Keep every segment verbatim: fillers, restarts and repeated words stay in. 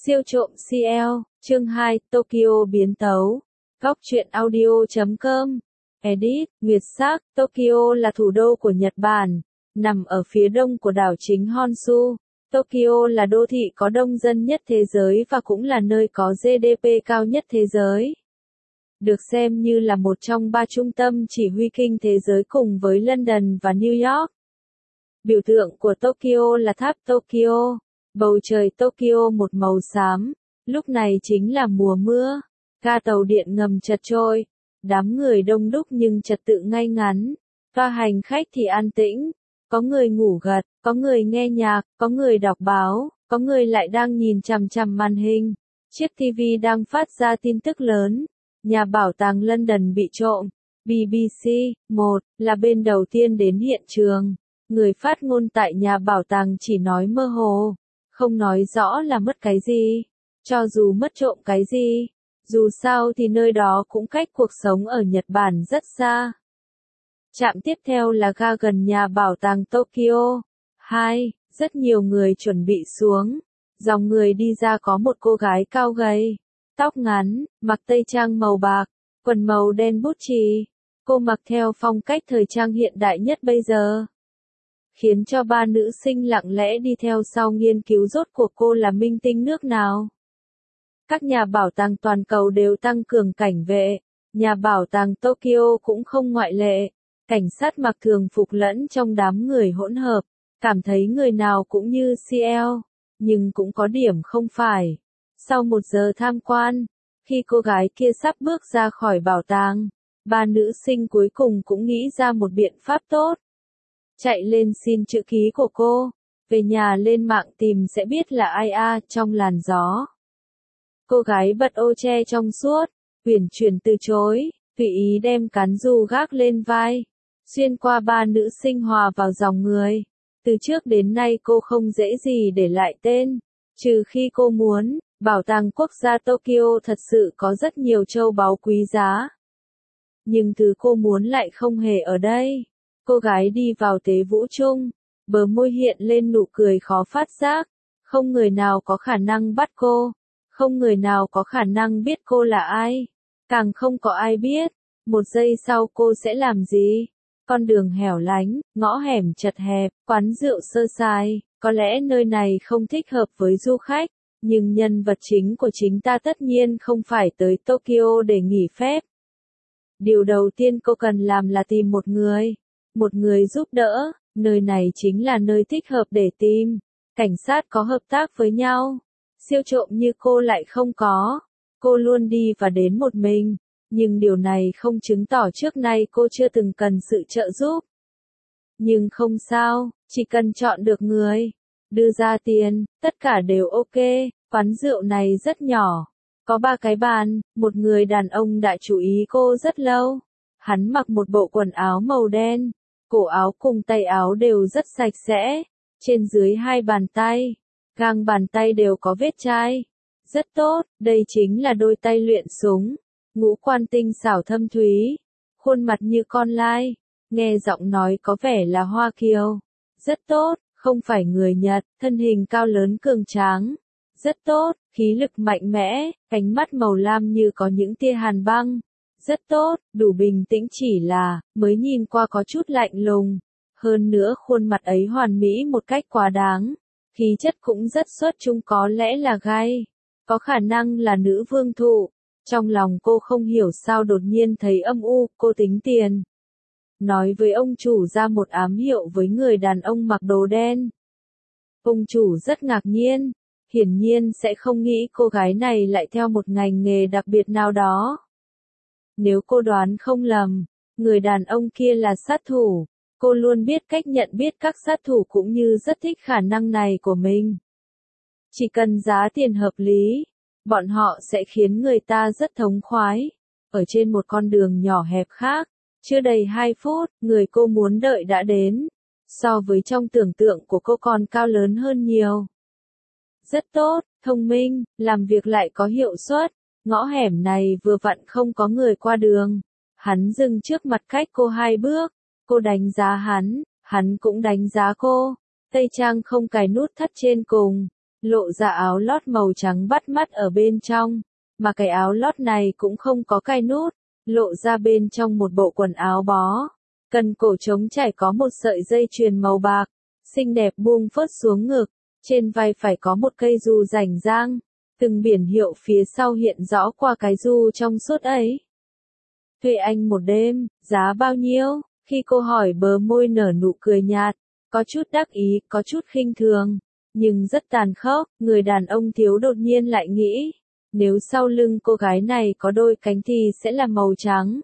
Siêu trộm xê lờ, chương hai, Tokyo biến tấu. Góc truyện audio chấm com. Edit, Nguyệt Sắc, Tokyo là thủ đô của Nhật Bản, nằm ở phía đông của đảo chính Honshu. Tokyo là đô thị có đông dân nhất thế giới và cũng là nơi có giê đê pê cao nhất thế giới. Được xem như là một trong ba trung tâm chỉ huy kinh thế giới cùng với London và New York. Biểu tượng của Tokyo là tháp Tokyo. Bầu trời Tokyo một màu xám, lúc này chính là mùa mưa. Ga tàu điện ngầm chật trội, đám người đông đúc nhưng trật tự ngay ngắn. Toa hành khách thì an tĩnh, có người ngủ gật, có người nghe nhạc, có người đọc báo, có người lại đang nhìn chằm chằm màn hình. Chiếc ti vi đang phát ra tin tức lớn, nhà bảo tàng London bị trộm. bê bê xê, một, là bên đầu tiên đến hiện trường. Người phát ngôn tại nhà bảo tàng chỉ nói mơ hồ, không nói rõ là mất cái gì, cho dù mất trộm cái gì. Dù sao thì nơi đó cũng cách cuộc sống ở Nhật Bản rất xa. Trạm tiếp theo là ga gần nhà bảo tàng Tokyo. Hai, rất nhiều người chuẩn bị xuống. Dòng người đi ra có một cô gái cao gầy, tóc ngắn, mặc tây trang màu bạc, quần màu đen bút chì. Cô mặc theo phong cách thời trang hiện đại nhất bây giờ, khiến cho ba nữ sinh lặng lẽ đi theo sau nghiên cứu rốt cuộc cô là minh tinh nước nào. Các nhà bảo tàng toàn cầu đều tăng cường cảnh vệ, nhà bảo tàng Tokyo cũng không ngoại lệ. Cảnh sát mặc thường phục lẫn trong đám người hỗn hợp, cảm thấy người nào cũng như xê lờ, nhưng cũng có điểm không phải. Sau một giờ tham quan, khi cô gái kia sắp bước ra khỏi bảo tàng, ba nữ sinh cuối cùng cũng nghĩ ra một biện pháp tốt. Chạy lên xin chữ ký của cô, về nhà lên mạng tìm sẽ biết là ai a. Trong làn gió, cô gái bật ô che trong suốt, uyển chuyển từ chối, tùy ý đem cán dù gác lên vai, xuyên qua ba nữ sinh hòa vào dòng người. Từ trước đến nay cô không dễ gì để lại tên, trừ khi cô muốn. Bảo tàng quốc gia Tokyo thật sự có rất nhiều châu báu quý giá, nhưng thứ cô muốn lại không hề ở đây. Cô gái đi vào tế vũ chung, bờ môi hiện lên nụ cười khó phát giác. Không người nào có khả năng bắt cô, không người nào có khả năng biết cô là ai, càng không có ai biết một giây sau cô sẽ làm gì. Con đường hẻo lánh, ngõ hẻm chật hẹp, quán rượu sơ sài, có lẽ nơi này không thích hợp với du khách, nhưng nhân vật chính của chính ta tất nhiên không phải tới Tokyo để nghỉ phép. Điều đầu tiên cô cần làm là tìm một người. Một người giúp đỡ, nơi này chính là nơi thích hợp để tìm. Cảnh sát có hợp tác với nhau, siêu trộm như cô lại không có. Cô luôn đi và đến một mình, nhưng điều này không chứng tỏ trước nay cô chưa từng cần sự trợ giúp. Nhưng không sao, chỉ cần chọn được người, đưa ra tiền, tất cả đều ok. Quán rượu này rất nhỏ, có ba cái bàn. Một người đàn ông đã chú ý cô rất lâu. Hắn mặc một bộ quần áo màu đen, cổ áo cùng tay áo đều rất sạch sẽ. Trên dưới hai bàn tay, gang bàn tay đều có vết chai. Rất tốt, đây chính là đôi tay luyện súng. Ngũ quan tinh xảo thâm thúy, khuôn mặt như con lai, nghe giọng nói có vẻ là Hoa Kiều. Rất tốt, không phải người Nhật, thân hình cao lớn cường tráng. Rất tốt, khí lực mạnh mẽ, cánh mắt màu lam như có những tia hàn băng. Rất tốt, đủ bình tĩnh chỉ là, mới nhìn qua có chút lạnh lùng. Hơn nữa khuôn mặt ấy hoàn mỹ một cách quá đáng. Khí chất cũng rất xuất chúng, có lẽ là gai. Có khả năng là nữ vương thụ. Trong lòng cô không hiểu sao đột nhiên thấy âm u, cô tính tiền. Nói với ông chủ ra một ám hiệu với người đàn ông mặc đồ đen. Ông chủ rất ngạc nhiên. Hiển nhiên sẽ không nghĩ cô gái này lại theo một ngành nghề đặc biệt nào đó. Nếu cô đoán không lầm, người đàn ông kia là sát thủ. Cô luôn biết cách nhận biết các sát thủ cũng như rất thích khả năng này của mình. Chỉ cần giá tiền hợp lý, bọn họ sẽ khiến người ta rất thống khoái. Ở trên một con đường nhỏ hẹp khác, chưa đầy hai phút, người cô muốn đợi đã đến. So với trong tưởng tượng của cô còn cao lớn hơn nhiều. Rất tốt, thông minh, làm việc lại có hiệu suất. Ngõ hẻm này vừa vặn không có người qua đường. Hắn dừng trước mặt cách cô hai bước. Cô đánh giá hắn, hắn cũng đánh giá cô. Tây trang không cài nút thắt trên cùng, lộ ra áo lót màu trắng bắt mắt ở bên trong, mà cái áo lót này cũng không có cài nút, lộ ra bên trong một bộ quần áo bó. Cần cổ trống trải có một sợi dây chuyền màu bạc, xinh đẹp buông phớt xuống ngực, trên vai phải có một cây dù rảnh rang, từng biển hiệu phía sau hiện rõ qua cái dù trong suốt ấy. Thuê anh một đêm, giá bao nhiêu? Khi cô hỏi bờ môi nở nụ cười nhạt, có chút đắc ý, có chút khinh thường, nhưng rất tàn khốc, người đàn ông thiếu đột nhiên lại nghĩ, nếu sau lưng cô gái này có đôi cánh thì sẽ là màu trắng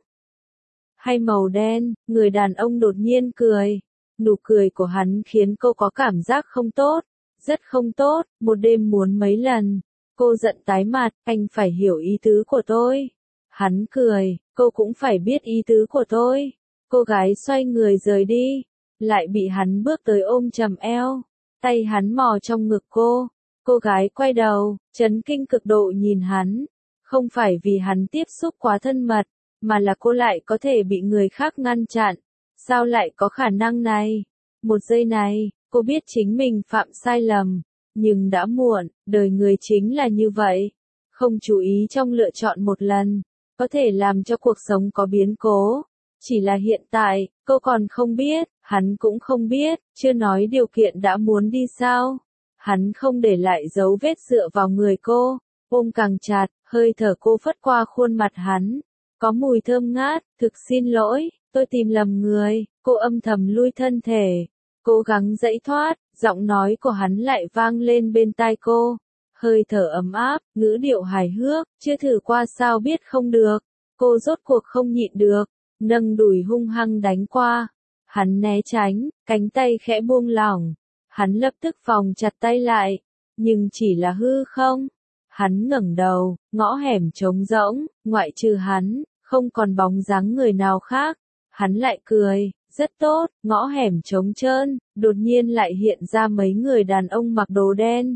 hay màu đen, người đàn ông đột nhiên cười. Nụ cười của hắn khiến cô có cảm giác không tốt, rất không tốt, một đêm muốn mấy lần. Cô giận tái mặt, anh phải hiểu ý tứ của tôi. Hắn cười, cô cũng phải biết ý tứ của tôi. Cô gái xoay người rời đi, lại bị hắn bước tới ôm chầm eo, tay hắn mò trong ngực cô. Cô gái quay đầu, chấn kinh cực độ nhìn hắn, không phải vì hắn tiếp xúc quá thân mật, mà là cô lại có thể bị người khác ngăn chặn. Sao lại có khả năng này? Một giây này, cô biết chính mình phạm sai lầm, nhưng đã muộn, đời người chính là như vậy. Không chú ý trong lựa chọn một lần, có thể làm cho cuộc sống có biến cố. Chỉ là hiện tại, cô còn không biết, hắn cũng không biết, chưa nói điều kiện đã muốn đi sao. Hắn không để lại dấu vết dựa vào người cô, ôm càng chặt, hơi thở cô phất qua khuôn mặt hắn. Có mùi thơm ngát, thực xin lỗi, tôi tìm lầm người, cô âm thầm lui thân thể, cố gắng dãy thoát, giọng nói của hắn lại vang lên bên tai cô. Hơi thở ấm áp, ngữ điệu hài hước, chưa thử qua sao biết không được, cô rốt cuộc không nhịn được, nâng đùi hung hăng đánh qua. Hắn né tránh, cánh tay khẽ buông lỏng, hắn lập tức vòng chặt tay lại, nhưng chỉ là hư không. Hắn ngẩng đầu, ngõ hẻm trống rỗng, ngoại trừ hắn, không còn bóng dáng người nào khác. Hắn lại cười, rất tốt, ngõ hẻm trống trơn, đột nhiên lại hiện ra mấy người đàn ông mặc đồ đen.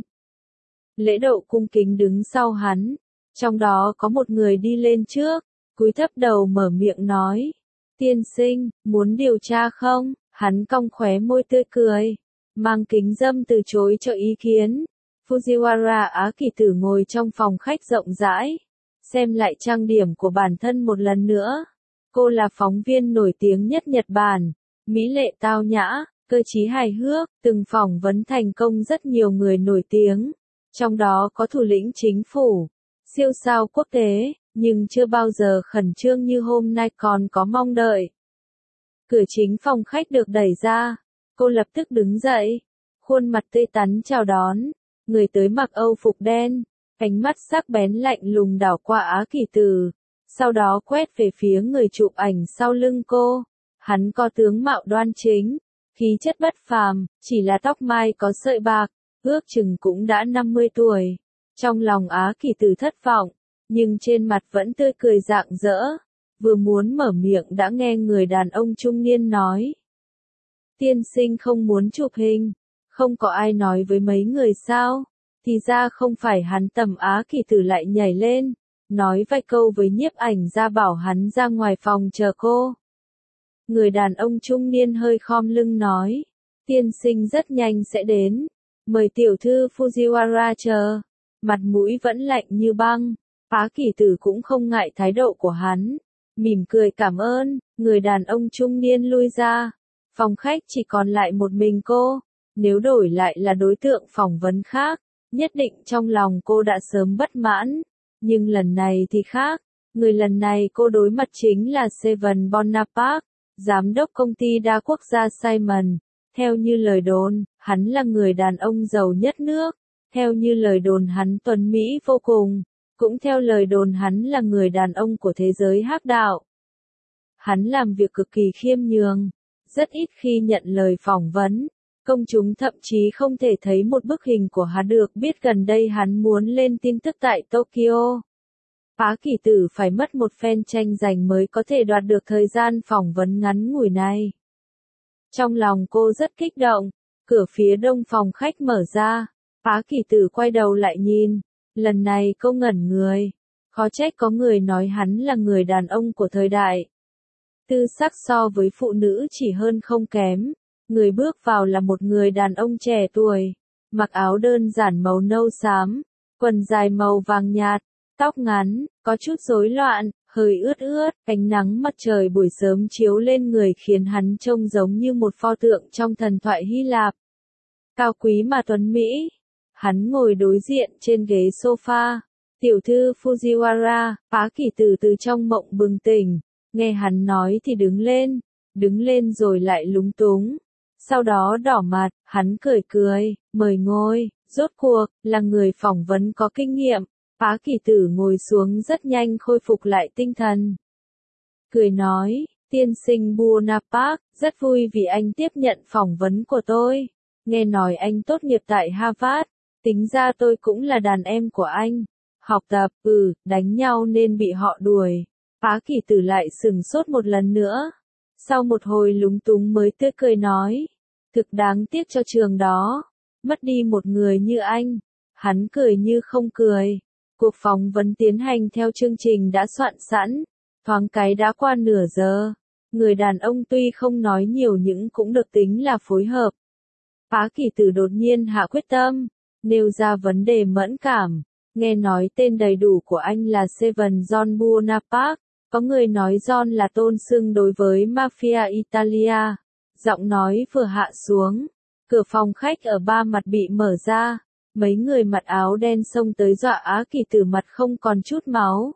Lễ độ cung kính đứng sau hắn, trong đó có một người đi lên trước, cúi thấp đầu mở miệng nói. Tiên sinh, muốn điều tra không? Hắn cong khóe môi tươi cười, mang kính dâm từ chối cho ý kiến. Fujiwara Á Kỳ Tử ngồi trong phòng khách rộng rãi, xem lại trang điểm của bản thân một lần nữa. Cô là phóng viên nổi tiếng nhất Nhật Bản, mỹ lệ tao nhã, cơ trí hài hước, từng phỏng vấn thành công rất nhiều người nổi tiếng, trong đó có thủ lĩnh chính phủ, siêu sao quốc tế, nhưng chưa bao giờ khẩn trương như hôm nay còn có mong đợi. Cửa chính phòng khách được đẩy ra, cô lập tức đứng dậy, khuôn mặt tươi tắn chào đón. Người tới mặc Âu phục đen, ánh mắt sắc bén lạnh lùng đảo qua Á Kỳ Tử, sau đó quét về phía người chụp ảnh sau lưng cô. Hắn có tướng mạo đoan chính, khí chất bất phàm, chỉ là tóc mai có sợi bạc, ước chừng cũng đã năm mươi tuổi. Trong lòng Á Kỳ Tử thất vọng, nhưng trên mặt vẫn tươi cười rạng rỡ, vừa muốn mở miệng đã nghe người đàn ông trung niên nói. Tiên sinh không muốn chụp hình. Không có ai nói với mấy người sao? Thì ra không phải hắn. Tầm Á Kỳ Tử lại nhảy lên, nói vài câu với nhiếp ảnh ra bảo hắn ra ngoài phòng chờ cô. Người đàn ông trung niên hơi khom lưng nói, tiên sinh rất nhanh sẽ đến, mời tiểu thư Fujiwara chờ. Mặt mũi vẫn lạnh như băng, Á Kỳ Tử cũng không ngại thái độ của hắn, mỉm cười cảm ơn, người đàn ông trung niên lui ra. Phòng khách chỉ còn lại một mình cô. Nếu đổi lại là đối tượng phỏng vấn khác, nhất định trong lòng cô đã sớm bất mãn. Nhưng lần này thì khác, người lần này cô đối mặt chính là Seven Bonaparte, giám đốc công ty đa quốc gia Simon. Theo như lời đồn, hắn là người đàn ông giàu nhất nước. Theo như lời đồn hắn tuấn mỹ vô cùng. Cũng theo lời đồn hắn là người đàn ông của thế giới hắc đạo. Hắn làm việc cực kỳ khiêm nhường, rất ít khi nhận lời phỏng vấn. Công chúng thậm chí không thể thấy một bức hình của hắn. Được biết gần đây hắn muốn lên tin tức tại Tokyo. Á Kỳ Tử phải mất một phen tranh giành mới có thể đoạt được thời gian phỏng vấn ngắn ngủi này. Trong lòng cô rất kích động, cửa phía đông phòng khách mở ra, Á Kỳ Tử quay đầu lại nhìn, lần này cô ngẩn người, khó trách có người nói hắn là người đàn ông của thời đại. Tư sắc so với phụ nữ chỉ hơn không kém. Người bước vào là một người đàn ông trẻ tuổi, mặc áo đơn giản màu nâu xám, quần dài màu vàng nhạt, tóc ngắn, có chút rối loạn, hơi ướt ướt, ánh nắng mặt trời buổi sớm chiếu lên người khiến hắn trông giống như một pho tượng trong thần thoại Hy Lạp. Cao quý mà tuấn Mỹ. Hắn ngồi đối diện trên ghế sofa. Tiểu thư Fujiwara, Phá Kỷ Tử từ trong mộng bừng tỉnh, nghe hắn nói thì đứng lên, đứng lên rồi lại lúng túng. Sau đó đỏ mặt, hắn cười cười, mời ngồi, rốt cuộc, là người phỏng vấn có kinh nghiệm. Phá Kỷ Tử ngồi xuống rất nhanh khôi phục lại tinh thần. Cười nói, tiên sinh Bonaparte, rất vui vì anh tiếp nhận phỏng vấn của tôi. Nghe nói anh tốt nghiệp tại Harvard, tính ra tôi cũng là đàn em của anh. Học tập, ừ, đánh nhau nên bị họ đuổi. Phá Kỷ Tử lại sửng sốt một lần nữa. Sau một hồi lúng túng mới tươi cười nói, thực đáng tiếc cho trường đó, mất đi một người như anh. Hắn cười như không cười. Cuộc phỏng vấn tiến hành theo chương trình đã soạn sẵn, thoáng cái đã qua nửa giờ. Người đàn ông tuy không nói nhiều nhưng cũng được tính là phối hợp. Phá Kỷ Tử đột nhiên hạ quyết tâm, nêu ra vấn đề mẫn cảm. Nghe nói tên đầy đủ của anh là Seven John Bonaparte, có người nói John là tôn xưng đối với Mafia Italia. Giọng nói vừa hạ xuống, cửa phòng khách ở ba mặt bị mở ra, mấy người mặc áo đen xông tới dọa Á Kỷ Tử mặt không còn chút máu.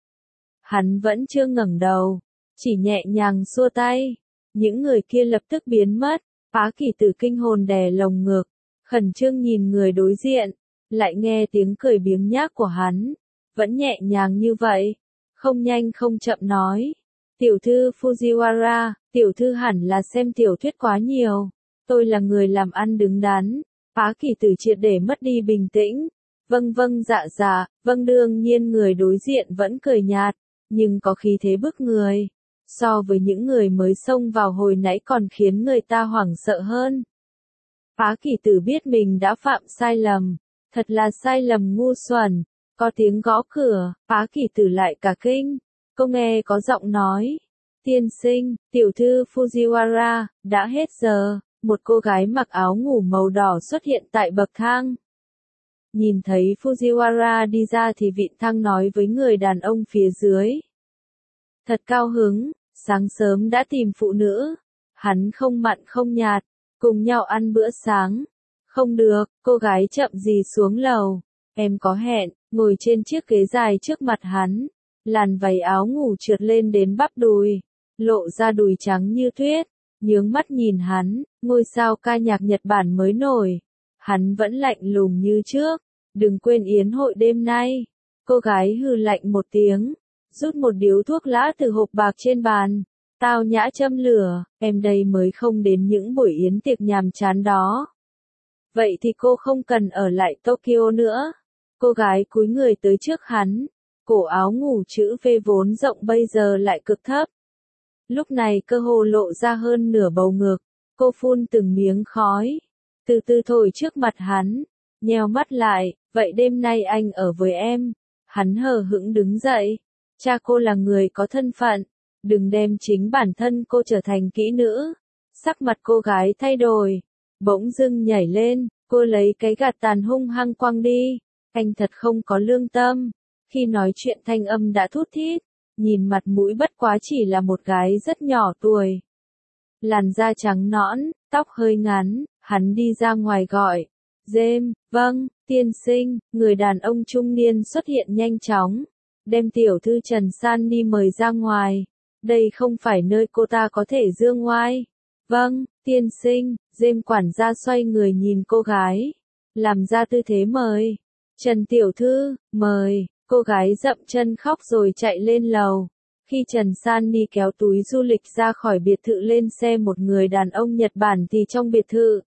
Hắn vẫn chưa ngẩng đầu, chỉ nhẹ nhàng xua tay, những người kia lập tức biến mất. Phá Kỷ Tử kinh hồn đè lồng ngực, khẩn trương nhìn người đối diện, lại nghe tiếng cười biếng nhác của hắn, vẫn nhẹ nhàng như vậy, không nhanh không chậm nói. Tiểu thư Fujiwara, tiểu thư hẳn là xem tiểu thuyết quá nhiều, tôi là người làm ăn đứng đắn. Phá Kỷ Tử triệt để mất đi bình tĩnh, vâng vâng dạ dạ, vâng đương nhiên người đối diện vẫn cười nhạt, nhưng có khí thế bức người. So với những người mới xông vào hồi nãy còn khiến người ta hoảng sợ hơn. Phá Kỷ Tử biết mình đã phạm sai lầm, thật là sai lầm ngu xuẩn. Có tiếng gõ cửa, Phá Kỷ Tử lại cả kinh. Cô nghe có giọng nói, tiên sinh, tiểu thư Fujiwara, đã hết giờ. Một cô gái mặc áo ngủ màu đỏ xuất hiện tại bậc thang. Nhìn thấy Fujiwara đi ra thì Vịn Thăng nói với người đàn ông phía dưới. Thật cao hứng, sáng sớm đã tìm phụ nữ. Hắn không mặn không nhạt, cùng nhau ăn bữa sáng. Không được, cô gái chậm gì xuống lầu. Em có hẹn, ngồi trên chiếc ghế dài trước mặt hắn. Làn váy áo ngủ trượt lên đến bắp đùi, lộ ra đùi trắng như tuyết. Nhướng mắt nhìn hắn, ngôi sao ca nhạc Nhật Bản mới nổi. Hắn vẫn lạnh lùng như trước. Đừng quên yến hội đêm nay. Cô gái hừ lạnh một tiếng, rút một điếu thuốc lã từ hộp bạc trên bàn. Tao nhã châm lửa, em đây mới không đến những buổi yến tiệc nhàm chán đó. Vậy thì cô không cần ở lại Tokyo nữa. Cô gái cúi người tới trước hắn. Cổ áo ngủ chữ V vốn rộng bây giờ lại cực thấp. Lúc này cơ hồ lộ ra hơn nửa bầu ngực, cô phun từng miếng khói, từ từ thổi trước mặt hắn, nheo mắt lại, vậy đêm nay anh ở với em. Hắn hờ hững đứng dậy, cha cô là người có thân phận, đừng đem chính bản thân cô trở thành kỹ nữ. Sắc mặt cô gái thay đổi, bỗng dưng nhảy lên, cô lấy cái gạt tàn hung hăng quăng đi, anh thật không có lương tâm. Khi nói chuyện thanh âm đã thút thít. Nhìn mặt mũi bất quá chỉ là một gái rất nhỏ tuổi. Làn da trắng nõn, tóc hơi ngắn, hắn đi ra ngoài gọi. James, vâng, tiên sinh, người đàn ông trung niên xuất hiện nhanh chóng. Đem tiểu thư Trần San đi mời ra ngoài. Đây không phải nơi cô ta có thể dương ngoai. Vâng, tiên sinh, James quản gia xoay người nhìn cô gái. Làm ra tư thế mời. Trần tiểu thư, mời. Cô gái dậm chân khóc rồi chạy lên lầu. Khi Trần Sunny kéo túi du lịch ra khỏi biệt thự lên xe một người đàn ông Nhật Bản thì trong biệt thự.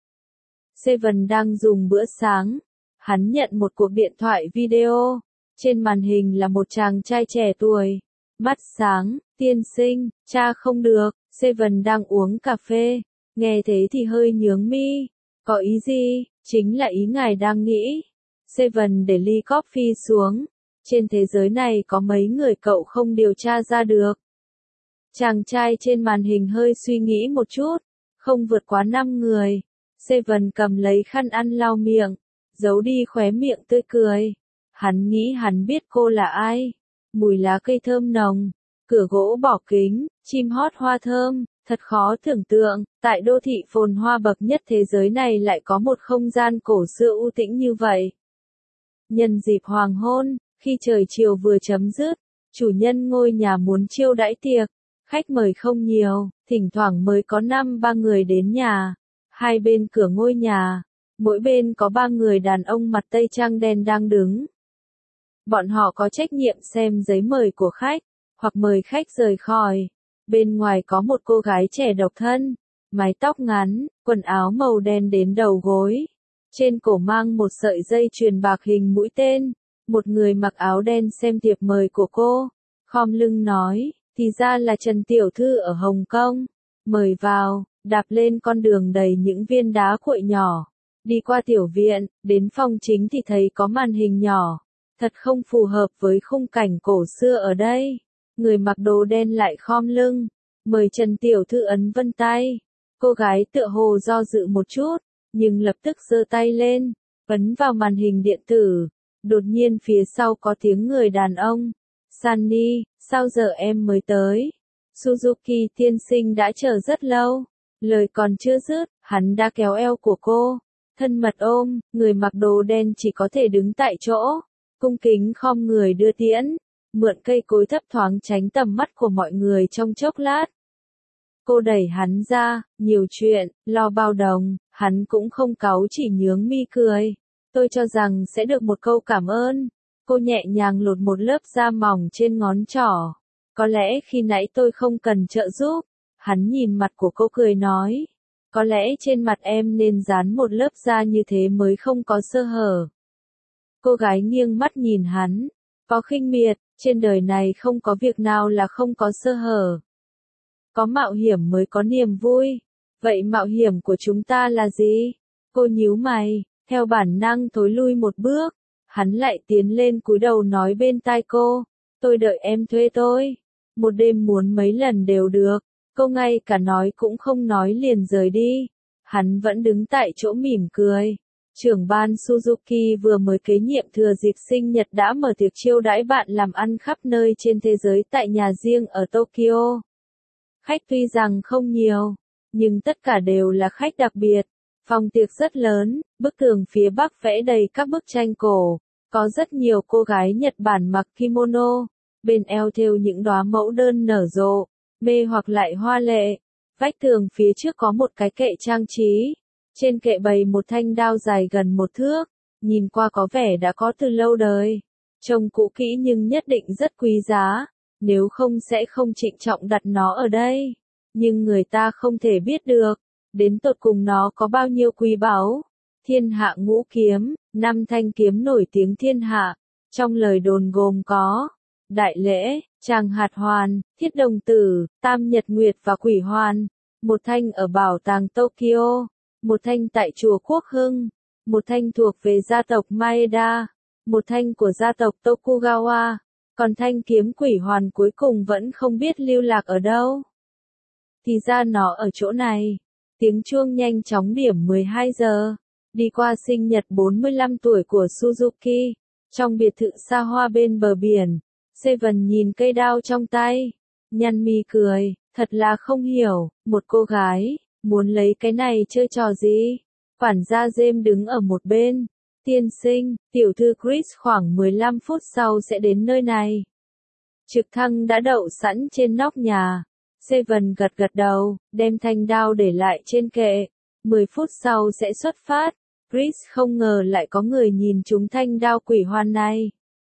Seven đang dùng bữa sáng. Hắn nhận một cuộc điện thoại video. Trên màn hình là một chàng trai trẻ tuổi. Mắt sáng, tiên sinh, cha không được. Seven đang uống cà phê. Nghe thế thì hơi nhướng mi. Có ý gì? Chính là ý ngài đang nghĩ. Seven để ly coffee xuống. Trên thế giới này có mấy người cậu không điều tra ra được. Chàng trai trên màn hình hơi suy nghĩ một chút. Không vượt quá năm người. Seven cầm lấy khăn ăn lau miệng. giấu đi khóe miệng tươi cười. Hắn nghĩ hắn biết cô là ai. Mùi lá cây thơm nồng, cửa gỗ bỏ kính, chim hót hoa thơm, thật khó tưởng tượng, tại đô thị phồn hoa bậc nhất thế giới này lại có một không gian cổ xưa u tĩnh như vậy. Nhân dịp hoàng hôn, khi trời chiều vừa chấm dứt, chủ nhân ngôi nhà muốn chiêu đãi tiệc, khách mời không nhiều, thỉnh thoảng mới có năm ba người đến nhà. Hai bên cửa ngôi nhà, mỗi bên có ba người đàn ông mặt tây trang đen đang đứng. Bọn họ có trách nhiệm xem giấy mời của khách, hoặc mời khách rời khỏi. Bên ngoài có một cô gái trẻ độc thân, mái tóc ngắn, quần áo màu đen đến đầu gối. Trên cổ mang một sợi dây chuyền bạc hình mũi tên. Một người mặc áo đen xem thiệp mời của cô, khom lưng nói, thì ra là Trần Tiểu Thư ở Hồng Kông. Mời vào, đạp lên con đường đầy những viên đá cuội nhỏ. Đi qua tiểu viện, đến phòng chính thì thấy có màn hình nhỏ. Thật không phù hợp với khung cảnh cổ xưa ở đây. Người mặc đồ đen lại khom lưng. Mời Trần Tiểu Thư ấn vân tay. Cô gái tựa hồ do dự một chút, nhưng lập tức giơ tay lên, ấn vào màn hình điện tử. Đột nhiên phía sau có tiếng người đàn ông. Sunny, sao giờ em mới tới? Suzuki tiên sinh đã chờ rất lâu. Lời còn chưa dứt, hắn đã kéo eo của cô. Thân mật ôm, người mặc đồ đen chỉ có thể đứng tại chỗ. Cung kính khom người đưa tiễn. Mượn cây cối thấp thoáng tránh tầm mắt của mọi người trong chốc lát. Cô đẩy hắn ra, nhiều chuyện, lo bao đồng, hắn cũng không cáu chỉ nhướng mi cười. Tôi cho rằng sẽ được một câu cảm ơn. Cô nhẹ nhàng lột một lớp da mỏng trên ngón trỏ. Có lẽ khi nãy tôi không cần trợ giúp. Hắn nhìn mặt của cô cười nói. Có lẽ trên mặt em nên dán một lớp da như thế mới không có sơ hở. Cô gái nghiêng mắt nhìn hắn. Có khinh miệt, trên đời này không có việc nào là không có sơ hở. Có mạo hiểm mới có niềm vui. Vậy mạo hiểm của chúng ta là gì? Cô nhíu mày, theo bản năng thối lui một bước. Hắn lại tiến lên cúi đầu nói bên tai cô. Tôi đợi em thuê tôi. Một đêm muốn mấy lần đều được. Cô ngay cả nói cũng không nói liền rời đi. Hắn vẫn đứng tại chỗ mỉm cười. Trưởng ban Suzuki vừa mới kế nhiệm thừa dịp sinh nhật đã mở tiệc chiêu đãi bạn làm ăn khắp nơi trên thế giới tại nhà riêng ở Tokyo. Khách tuy rằng không nhiều, nhưng tất cả đều là khách đặc biệt. Phòng tiệc rất lớn, bức tường phía bắc vẽ đầy các bức tranh cổ. Có rất nhiều cô gái Nhật Bản mặc kimono, bên eo thêu những đóa mẫu đơn nở rộ, mê hoặc lại hoa lệ. Vách tường phía trước có một cái kệ trang trí. Trên kệ bày một thanh đao dài gần một thước, nhìn qua có vẻ đã có từ lâu đời. Trông cũ kỹ nhưng nhất định rất quý giá, nếu không sẽ không trịnh trọng đặt nó ở đây. Nhưng người ta không thể biết được, đến tột cùng nó có bao nhiêu quý báu. Thiên hạ ngũ kiếm, năm thanh kiếm nổi tiếng thiên hạ, trong lời đồn gồm có Đại Lễ, Tràng Hạt Hoàn, Thiết Đồng Tử, Tam Nhật Nguyệt và Quỷ Hoàn. Một thanh ở bảo tàng Tokyo, một thanh tại chùa Quốc Hưng, một thanh thuộc về gia tộc Maeda, một thanh của gia tộc Tokugawa, còn thanh kiếm Quỷ Hoàn cuối cùng vẫn không biết lưu lạc ở đâu. Thì ra nó ở chỗ này. Tiếng chuông nhanh chóng điểm mười hai giờ. Đi qua sinh nhật bốn mươi lăm tuổi của Suzuki, trong biệt thự xa hoa bên bờ biển, Seven nhìn cây đao trong tay, nhăn mi cười, thật là không hiểu, một cô gái, muốn lấy cái này chơi trò gì? Quản gia James đứng ở một bên, tiên sinh, tiểu thư Chris khoảng mười lăm phút sau sẽ đến nơi này. Trực thăng đã đậu sẵn trên nóc nhà. Seven gật gật đầu, đem thanh đao để lại trên kệ. mười phút sau sẽ xuất phát. Chris không ngờ lại có người nhìn trúng thanh đao quỷ hoàn này.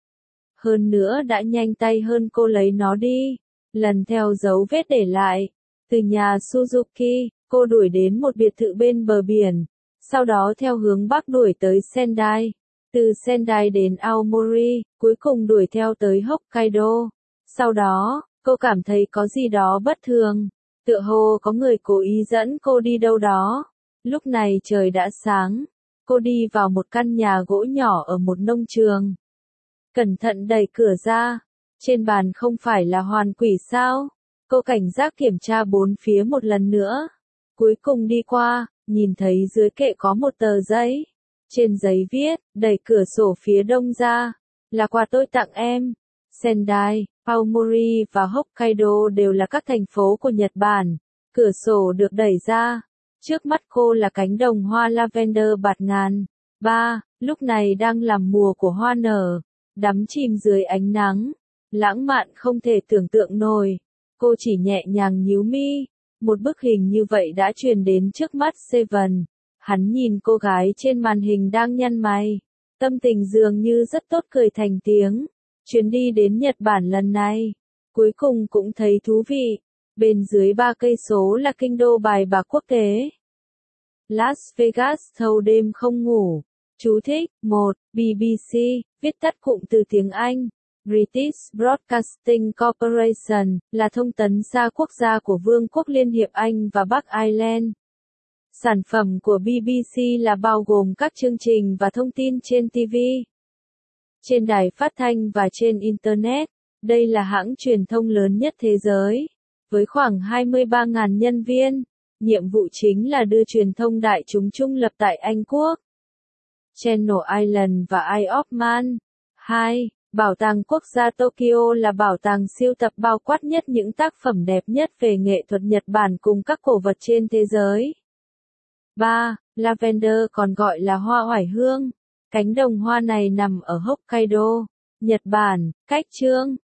Hơn nữa đã nhanh tay hơn cô lấy nó đi. Lần theo dấu vết để lại. Từ nhà Suzuki, cô đuổi đến một biệt thự bên bờ biển. Sau đó theo hướng bắc đuổi tới Sendai. Từ Sendai đến Aomori, cuối cùng đuổi theo tới Hokkaido. Sau đó, cô cảm thấy có gì đó bất thường. Tựa hồ có người cố ý dẫn cô đi đâu đó. Lúc này trời đã sáng. Cô đi vào một căn nhà gỗ nhỏ ở một nông trường. Cẩn thận đẩy cửa ra. Trên bàn không phải là hoàn quỷ sao? Cô cảnh giác kiểm tra bốn phía một lần nữa. Cuối cùng đi qua, nhìn thấy dưới kệ có một tờ giấy. Trên giấy viết, đẩy cửa sổ phía đông ra, là quà tôi tặng em. Sendai, Aomori và Hokkaido đều là các thành phố của Nhật Bản. Cửa sổ được đẩy ra. Trước mắt cô là cánh đồng hoa lavender bạt ngàn. ba. Lúc này đang là mùa của hoa nở, đắm chìm dưới ánh nắng, lãng mạn không thể tưởng tượng nổi. Cô chỉ nhẹ nhàng nhíu mi, một bức hình như vậy đã truyền đến trước mắt Seven. Hắn nhìn cô gái trên màn hình đang nhăn mày, tâm tình dường như rất tốt, cười thành tiếng. Chuyến đi đến Nhật Bản lần này, cuối cùng cũng thấy thú vị. Bên dưới ba cây số là kinh đô bài bạc quốc tế. Las Vegas thâu đêm không ngủ. Chú thích: một. B B C, viết tắt cụm từ tiếng Anh. British Broadcasting Corporation, là thông tấn xã quốc gia của Vương quốc Liên hiệp Anh và Bắc Ireland. Sản phẩm của B B C là bao gồm các chương trình và thông tin trên ti vi, trên đài phát thanh và trên Internet. Đây là hãng truyền thông lớn nhất thế giới, với khoảng hai mươi ba nghìn nhân viên. Nhiệm vụ chính là đưa truyền thông đại chúng trung lập tại Anh Quốc, Channel Island và Isle of Man. hai. Bảo tàng Quốc gia Tokyo là bảo tàng sưu tập bao quát nhất những tác phẩm đẹp nhất về nghệ thuật Nhật Bản cùng các cổ vật trên thế giới. ba. Lavender còn gọi là hoa oải hương. Cánh đồng hoa này nằm ở Hokkaido, Nhật Bản, cách chương